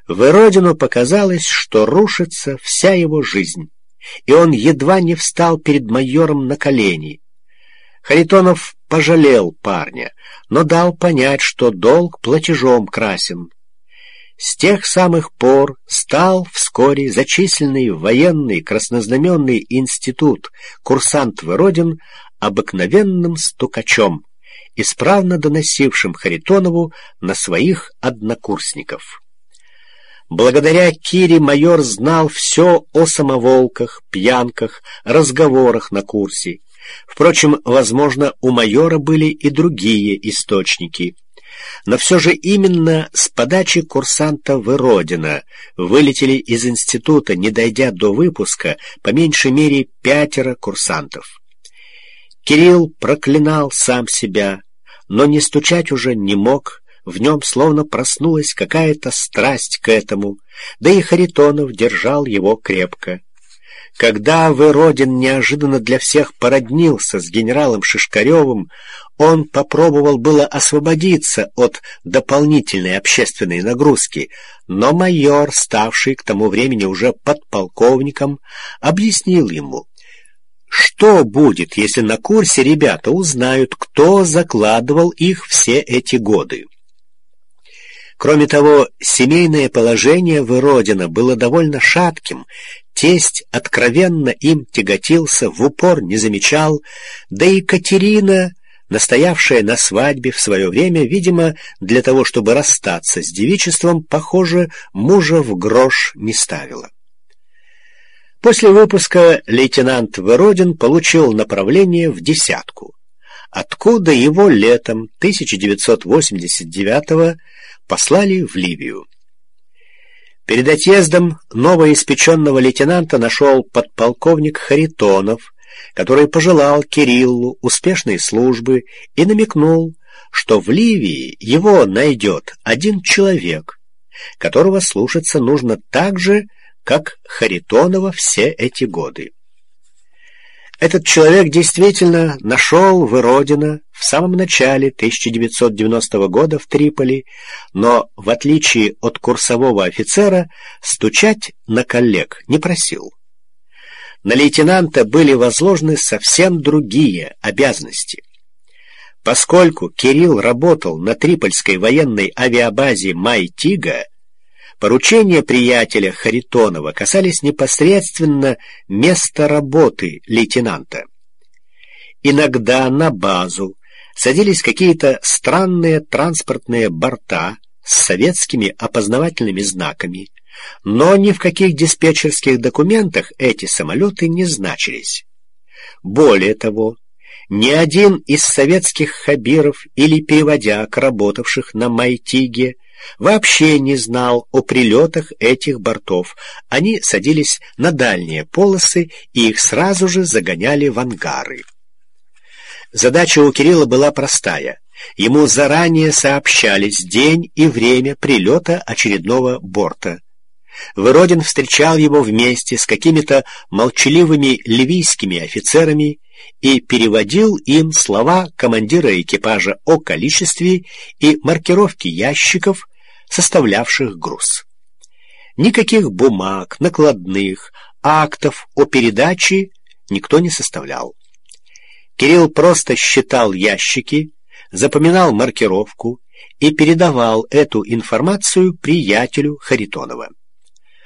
Выродину показалось, что рушится вся его жизнь, и он едва не встал перед майором на колени. Харитонов пожалел парня, но дал понять, что долг платежом красен. С тех самых пор стал вскоре зачисленный в военный краснознаменный институт курсант Выродин обыкновенным стукачом, исправно доносившим Харитонову на своих однокурсников. Благодаря Кире майор знал все о самоволках, пьянках, разговорах на курсе. Впрочем, возможно, у майора были и другие источники. Но все же именно с подачи курсанта Выродина вылетели из института, не дойдя до выпуска, по меньшей мере 5 курсантов. Кирилл проклинал сам себя, но не стучать уже не мог, в нем словно проснулась какая-то страсть к этому, да и Харитонов держал его крепко. Когда Выродин неожиданно для всех породнился с генералом Шишкаревым, он попробовал было освободиться от дополнительной общественной нагрузки, но майор, ставший к тому времени уже подполковником, объяснил ему, что будет, если на курсе ребята узнают, кто закладывал их все эти годы. Кроме того, семейное положение Выродина было довольно шатким, тесть откровенно им тяготился, в упор не замечал, да и Катерина, настоявшая на свадьбе в свое время, видимо, для того, чтобы расстаться с девичеством, похоже, мужа в грош не ставила. После выпуска лейтенант Выродин получил направление в десятку, откуда его летом 1989-го послали в Ливию. Перед отъездом новоиспеченного лейтенанта нашел подполковник Харитонов, который пожелал Кириллу успешной службы и намекнул, что в Ливии его найдет один человек, которого слушаться нужно так же, как Харитонова все эти годы. Этот человек действительно нашел Выродина в самом начале 1990 года в Триполи, но, в отличие от курсового офицера, стучать на коллег не просил. На лейтенанта были возложены совсем другие обязанности. Поскольку Кирилл работал на Трипольской военной авиабазе Май-Тига, поручения приятеля Харитонова касались непосредственно места работы лейтенанта. Иногда на базу садились какие-то странные транспортные борта с советскими опознавательными знаками, но ни в каких диспетчерских документах эти самолеты не значились. Более того, ни один из советских хабиров или переводяк, работавших на Май-Тиге, вообще не знал о прилетах этих бортов. Они садились на дальние полосы и их сразу же загоняли в ангары. Задача у Кирилла была простая. Ему заранее сообщались день и время прилета очередного борта. Выродин встречал его вместе с какими-то молчаливыми ливийскими офицерами и переводил им слова командира экипажа о количестве и маркировке ящиков, составлявших груз. Никаких бумаг, накладных, актов о передаче никто не составлял. Кирилл просто считал ящики, запоминал маркировку и передавал эту информацию приятелю Харитонова.